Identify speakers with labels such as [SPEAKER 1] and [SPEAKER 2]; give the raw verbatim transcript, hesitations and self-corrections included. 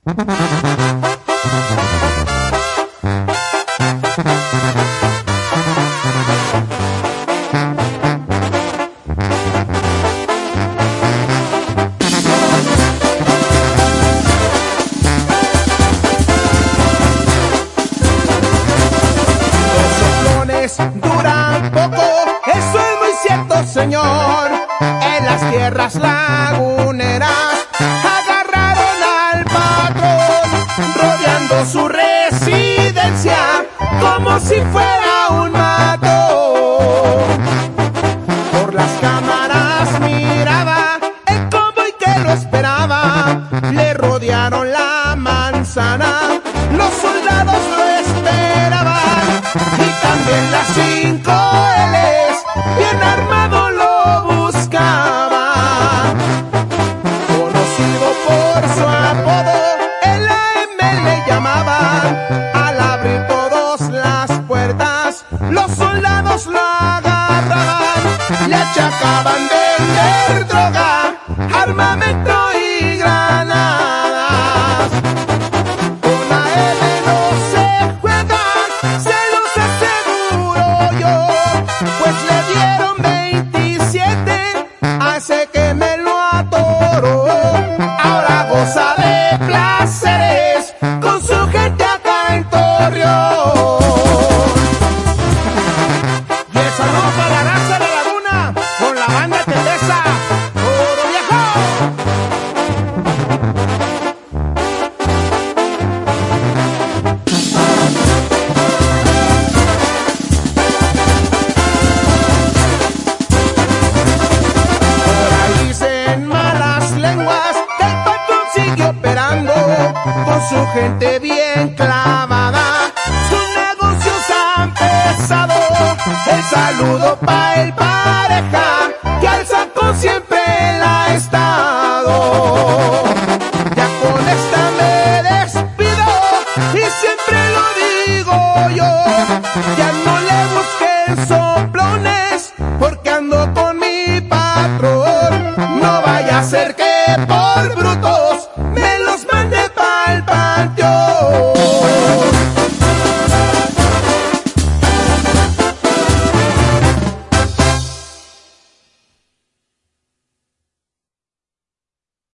[SPEAKER 1] Duran poco, eso es muy cierto, señor. En las tierras laguneras agarraron al patrón, rodeando su residencia como si fuera un matón. Por las cámaras miraba el convoy que lo esperaba, le rodearon la manzana, los soldados lo esperaban. Y también las cinco L's, bien armado lo buscaba. Conocido por su apodo, el A M le llamaban. Al abrir todas las puertas, los soldados lo agarraban. Le achacaban vender droga, armamento y granadas. Con A M no se juega, se pues le dieron veintisiete a ese que me lo atoró. Ahora goza de placeres con su gente acá en Torreón. Y el saludo para la raza de la Laguna con la banda Tendesa. ¡Oro viejo! Con su gente bien clavada, sus negocios han pesado. El saludo para